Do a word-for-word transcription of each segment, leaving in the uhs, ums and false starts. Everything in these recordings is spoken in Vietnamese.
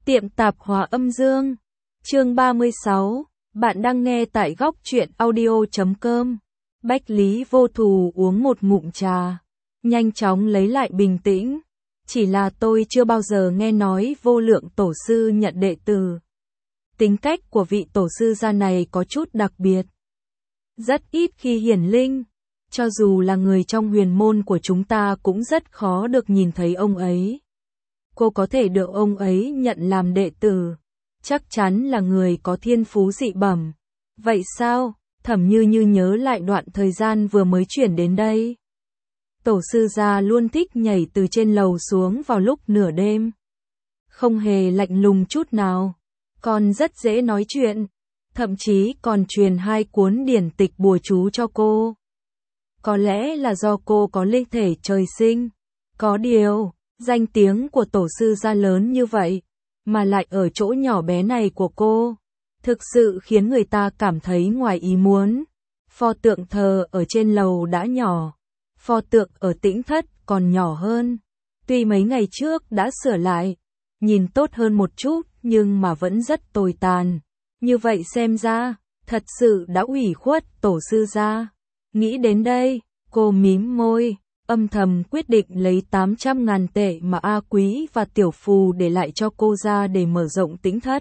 Tiệm tạp hóa âm dương. Chương ba mươi sáu. Bạn đang nghe tại góc truyện audio chấm com. Bách Lý Vô Thù uống một ngụm trà, nhanh chóng lấy lại bình tĩnh. Chỉ là tôi chưa bao giờ nghe nói Vô Lượng tổ sư nhận đệ tử. Tính cách của vị tổ sư gia này có chút đặc biệt, rất ít khi hiển linh. Cho dù là người trong huyền môn của chúng ta cũng rất khó được nhìn thấy ông ấy. Cô có thể được ông ấy nhận làm đệ tử, chắc chắn là người có thiên phú dị bẩm. Vậy sao? Thẩm Như Như nhớ lại đoạn thời gian vừa mới chuyển đến đây. Tổ sư gia luôn thích nhảy từ trên lầu xuống vào lúc nửa đêm. Không hề lạnh lùng chút nào, còn rất dễ nói chuyện, thậm chí còn truyền hai cuốn điển tịch bùa chú cho cô. Có lẽ là do cô có linh thể trời sinh. Có điều, danh tiếng của tổ sư gia lớn như vậy, mà lại ở chỗ nhỏ bé này của cô, thực sự khiến người ta cảm thấy ngoài ý muốn. Pho tượng thờ ở trên lầu đã nhỏ, pho tượng ở Tĩnh Thất còn nhỏ hơn. Tuy mấy ngày trước đã sửa lại, nhìn tốt hơn một chút, nhưng mà vẫn rất tồi tàn. Như vậy xem ra, thật sự đã ủy khuất tổ sư gia. Nghĩ đến đây, cô mím môi, âm thầm quyết định lấy tám trăm ngàn tệ mà A Quý và Tiểu Phù để lại cho cô ra để mở rộng Tĩnh Thất.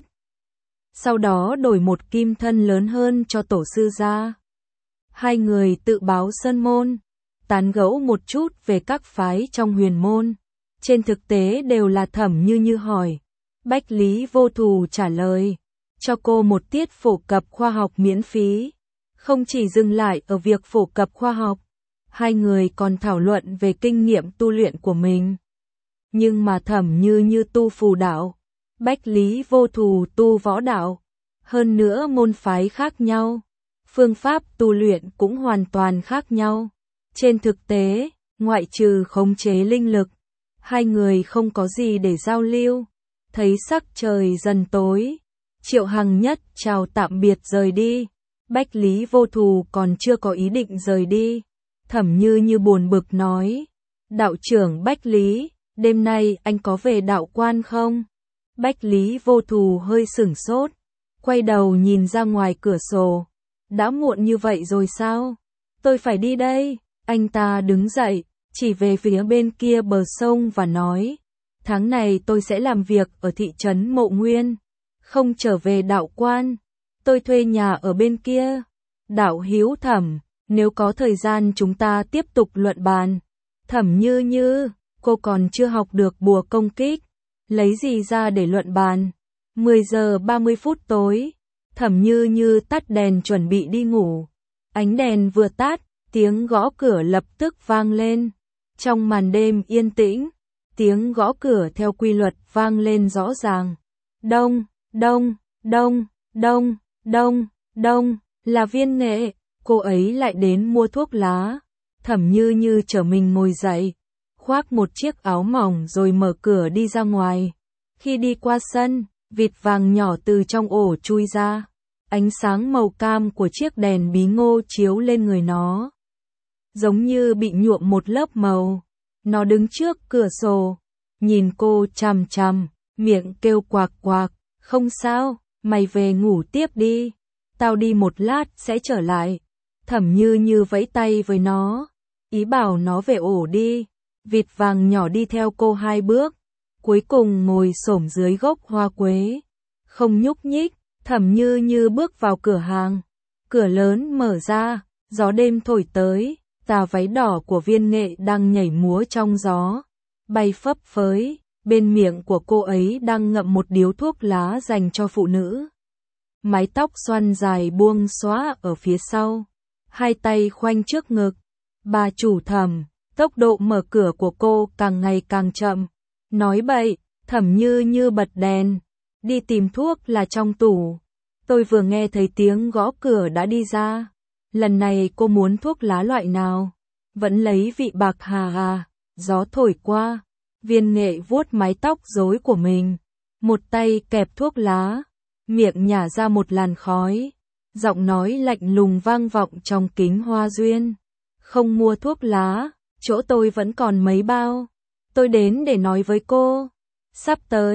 Sau đó đổi một kim thân lớn hơn cho tổ sư gia. Hai người tự báo sơn môn, tán gẫu một chút về các phái trong huyền môn. Trên thực tế đều là Thẩm Như Như hỏi. Bách Lý Vô Thù trả lời, cho cô một tiết phổ cập khoa học miễn phí. Không chỉ dừng lại ở việc phổ cập khoa học, hai người còn thảo luận về kinh nghiệm tu luyện của mình. Nhưng mà Thẩm Như Như tu phù đạo, Bách Lý Vô Thù tu võ đạo, hơn nữa môn phái khác nhau, phương pháp tu luyện cũng hoàn toàn khác nhau. Trên thực tế, ngoại trừ khống chế linh lực, hai người không có gì để giao lưu. Thấy sắc trời dần tối, Triệu Hằng Nhất chào tạm biệt rời đi. Bách Lý Vô Thù còn chưa có ý định rời đi. Thẩm Như Như buồn bực nói, đạo trưởng Bách Lý, đêm nay anh có về đạo quan không? Bách Lý Vô Thù hơi sửng sốt, quay đầu nhìn ra ngoài cửa sổ. Đã muộn như vậy rồi sao? Tôi phải đi đây. Anh ta đứng dậy, chỉ về phía bên kia bờ sông và nói, tháng này tôi sẽ làm việc ở thị trấn Mộ Nguyên, không trở về đạo quan. Tôi thuê nhà ở bên kia. Đạo hữu Thẩm, nếu có thời gian chúng ta tiếp tục luận bàn. Thẩm Như Như, cô còn chưa học được bùa công kích, lấy gì ra để luận bàn? mười giờ ba mươi phút tối, Thẩm Như Như tắt đèn chuẩn bị đi ngủ. Ánh đèn vừa tắt, tiếng gõ cửa lập tức vang lên. Trong màn đêm yên tĩnh, tiếng gõ cửa theo quy luật vang lên rõ ràng. Đông, đông, đông, đông, đông, đông, là Viên Nghệ. Cô ấy lại đến mua thuốc lá. Thẩm Như Như trở mình ngồi dậy, khoác một chiếc áo mỏng rồi mở cửa đi ra ngoài. Khi đi qua sân, vịt vàng nhỏ từ trong ổ chui ra. Ánh sáng màu cam của chiếc đèn bí ngô chiếu lên người nó, giống như bị nhuộm một lớp màu. Nó đứng trước cửa sổ, nhìn cô chằm chằm, miệng kêu quạc quạc, không sao, mày về ngủ tiếp đi, tao đi một lát sẽ trở lại. Thẩm Như Như vẫy tay với nó, ý bảo nó về ổ đi. Vịt vàng nhỏ đi theo cô hai bước, cuối cùng ngồi xổm dưới gốc hoa quế, không nhúc nhích. Thẩm Như Như bước vào cửa hàng, cửa lớn mở ra, gió đêm thổi tới, tà váy đỏ của Viên Nghệ đang nhảy múa trong gió, bay phấp phới, bên miệng của cô ấy đang ngậm một điếu thuốc lá dành cho phụ nữ. Mái tóc xoăn dài buông xõa ở phía sau, hai tay khoanh trước ngực. Bà chủ Thẩm, tốc độ mở cửa của cô càng ngày càng chậm. Nói bậy. Thẩm Như Như bật đèn, đi tìm thuốc là trong tủ. Tôi vừa nghe thấy tiếng gõ cửa đã đi ra. Lần này cô muốn thuốc lá loại nào? Vẫn lấy vị bạc hà à? Gió thổi qua, Viên Nghệ vuốt mái tóc rối của mình, một tay kẹp thuốc lá, miệng nhả ra một làn khói. Giọng nói lạnh lùng vang vọng trong kính hoa duyên. Không mua thuốc lá, chỗ tôi vẫn còn mấy bao. Tôi đến để nói với cô. Sắp tới,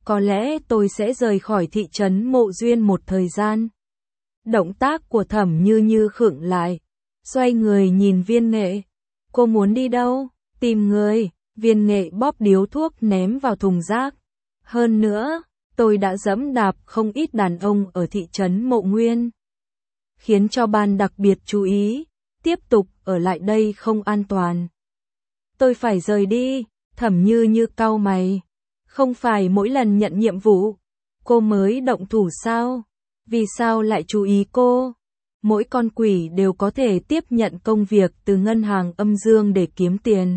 có lẽ tôi sẽ rời khỏi thị trấn Mộ Duyên một thời gian. Động tác của Thẩm Như Như khựng lại, xoay người nhìn Viên Nghệ. Cô muốn đi đâu? Tìm người. Viên Nghệ bóp điếu thuốc ném vào thùng rác. Hơn nữa, tôi đã dẫm đạp không ít đàn ông ở thị trấn Mộ Nguyên, khiến cho ban đặc biệt chú ý, tiếp tục ở lại đây không an toàn. Tôi phải rời đi. Thẩm Như Như cau mày. Không phải mỗi lần nhận nhiệm vụ, cô mới động thủ sao? Vì sao lại chú ý cô? Mỗi con quỷ đều có thể tiếp nhận công việc từ ngân hàng âm dương để kiếm tiền.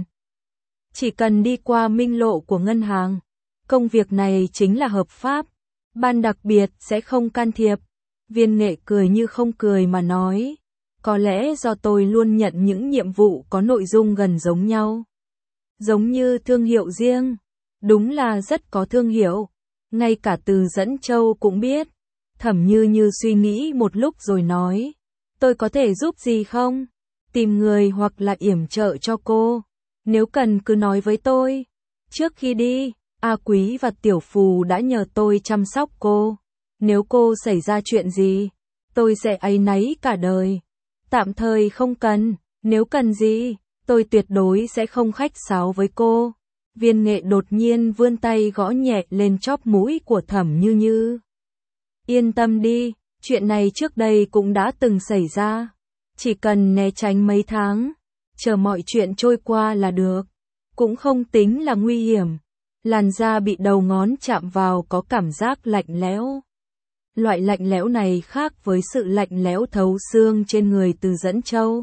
Chỉ cần đi qua minh lộ của ngân hàng, công việc này chính là hợp pháp. Ban đặc biệt sẽ không can thiệp. Viên Nghệ cười như không cười mà nói. Có lẽ do tôi luôn nhận những nhiệm vụ có nội dung gần giống nhau. Giống như thương hiệu riêng. Đúng là rất có thương hiệu. Ngay cả Từ Dẫn Châu cũng biết. Thẩm Như Như suy nghĩ một lúc rồi nói. Tôi có thể giúp gì không? Tìm người hoặc là yểm trợ cho cô. Nếu cần cứ nói với tôi. Trước khi đi, A Quý và Tiểu Phù đã nhờ tôi chăm sóc cô. Nếu cô xảy ra chuyện gì, tôi sẽ áy náy cả đời. Tạm thời không cần, nếu cần gì, tôi tuyệt đối sẽ không khách sáo với cô. Viên Nghệ đột nhiên vươn tay gõ nhẹ lên chóp mũi của Thẩm Như Như. Yên tâm đi, chuyện này trước đây cũng đã từng xảy ra. Chỉ cần né tránh mấy tháng, chờ mọi chuyện trôi qua là được. Cũng không tính là nguy hiểm. Làn da bị đầu ngón chạm vào có cảm giác lạnh lẽo. Loại lạnh lẽo này khác với sự lạnh lẽo thấu xương trên người Từ Dẫn Châu.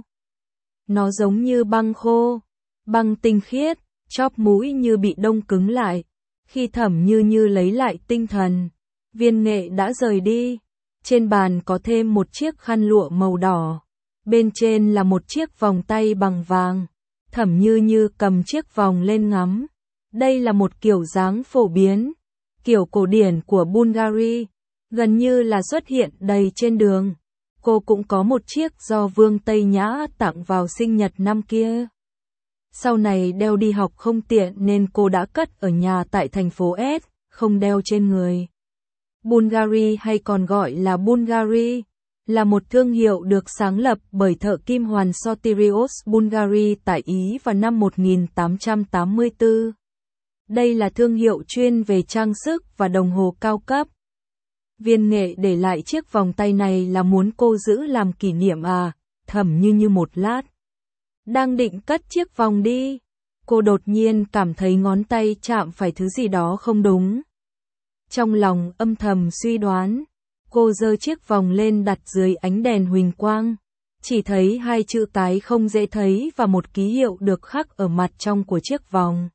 Nó giống như băng khô, băng tinh khiết, chóp mũi như bị đông cứng lại. Khi Thẩm Như Như lấy lại tinh thần, Viên Nghệ đã rời đi. Trên bàn có thêm một chiếc khăn lụa màu đỏ. Bên trên là một chiếc vòng tay bằng vàng. Thẩm Như Như cầm chiếc vòng lên ngắm. Đây là một kiểu dáng phổ biến, kiểu cổ điển của Bulgaria, gần như là xuất hiện đầy trên đường. Cô cũng có một chiếc do Vương Tây Nhã tặng vào sinh nhật năm kia. Sau này đeo đi học không tiện nên cô đã cất ở nhà tại thành phố S, không đeo trên người. Bulgari hay còn gọi là Bulgari, là một thương hiệu được sáng lập bởi thợ kim hoàn Sotirios Bulgari tại Ý vào năm một nghìn tám trăm tám mươi tư. Đây là thương hiệu chuyên về trang sức và đồng hồ cao cấp. Viên Nghệ để lại chiếc vòng tay này là muốn cô giữ làm kỷ niệm à? Thẩm Như Như một lát đang định cất chiếc vòng đi, cô đột nhiên cảm thấy ngón tay chạm phải thứ gì đó không đúng. Trong lòng âm thầm suy đoán, cô giơ chiếc vòng lên đặt dưới ánh đèn huỳnh quang, chỉ thấy hai chữ cái không dễ thấy và một ký hiệu được khắc ở mặt trong của chiếc vòng.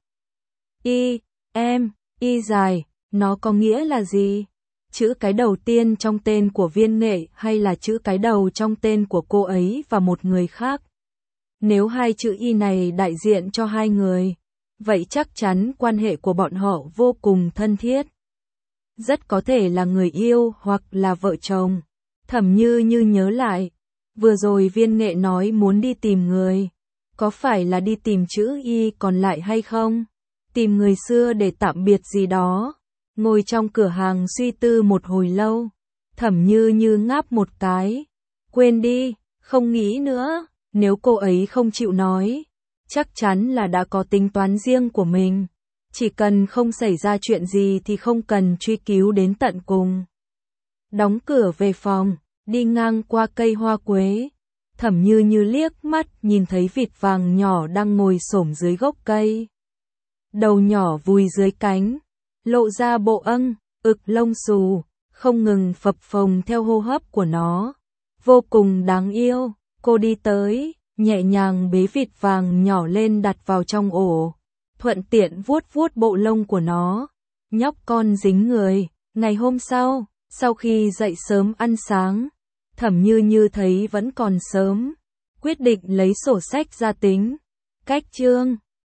Y, em, Y dài, nó có nghĩa là gì? Chữ cái đầu tiên trong tên của Viên Nghệ hay là chữ cái đầu trong tên của cô ấy và một người khác? Nếu hai chữ Y này đại diện cho hai người, vậy chắc chắn quan hệ của bọn họ vô cùng thân thiết. Rất có thể là người yêu hoặc là vợ chồng. Thẩm Như Như nhớ lại, vừa rồi Viên Nghệ nói muốn đi tìm người. Có phải là đi tìm chữ Y còn lại hay không? Tìm người xưa để tạm biệt gì đó. Ngồi trong cửa hàng suy tư một hồi lâu, Thẩm Như Như ngáp một cái. Quên đi, không nghĩ nữa, nếu cô ấy không chịu nói, chắc chắn là đã có tính toán riêng của mình. Chỉ cần không xảy ra chuyện gì thì không cần truy cứu đến tận cùng. Đóng cửa về phòng, đi ngang qua cây hoa quế. Thẩm Như Như liếc mắt nhìn thấy vịt vàng nhỏ đang ngồi xổm dưới gốc cây. Đầu nhỏ vùi dưới cánh, lộ ra bộ âng, ực lông xù, không ngừng phập phồng theo hô hấp của nó. Vô cùng đáng yêu, cô đi tới, nhẹ nhàng bế vịt vàng nhỏ lên đặt vào trong ổ. Thuận tiện vuốt vuốt bộ lông của nó. Nhóc con dính người. Ngày hôm sau, sau khi dậy sớm ăn sáng, Thẩm Như Như thấy vẫn còn sớm, quyết định lấy sổ sách ra tính. Cách chương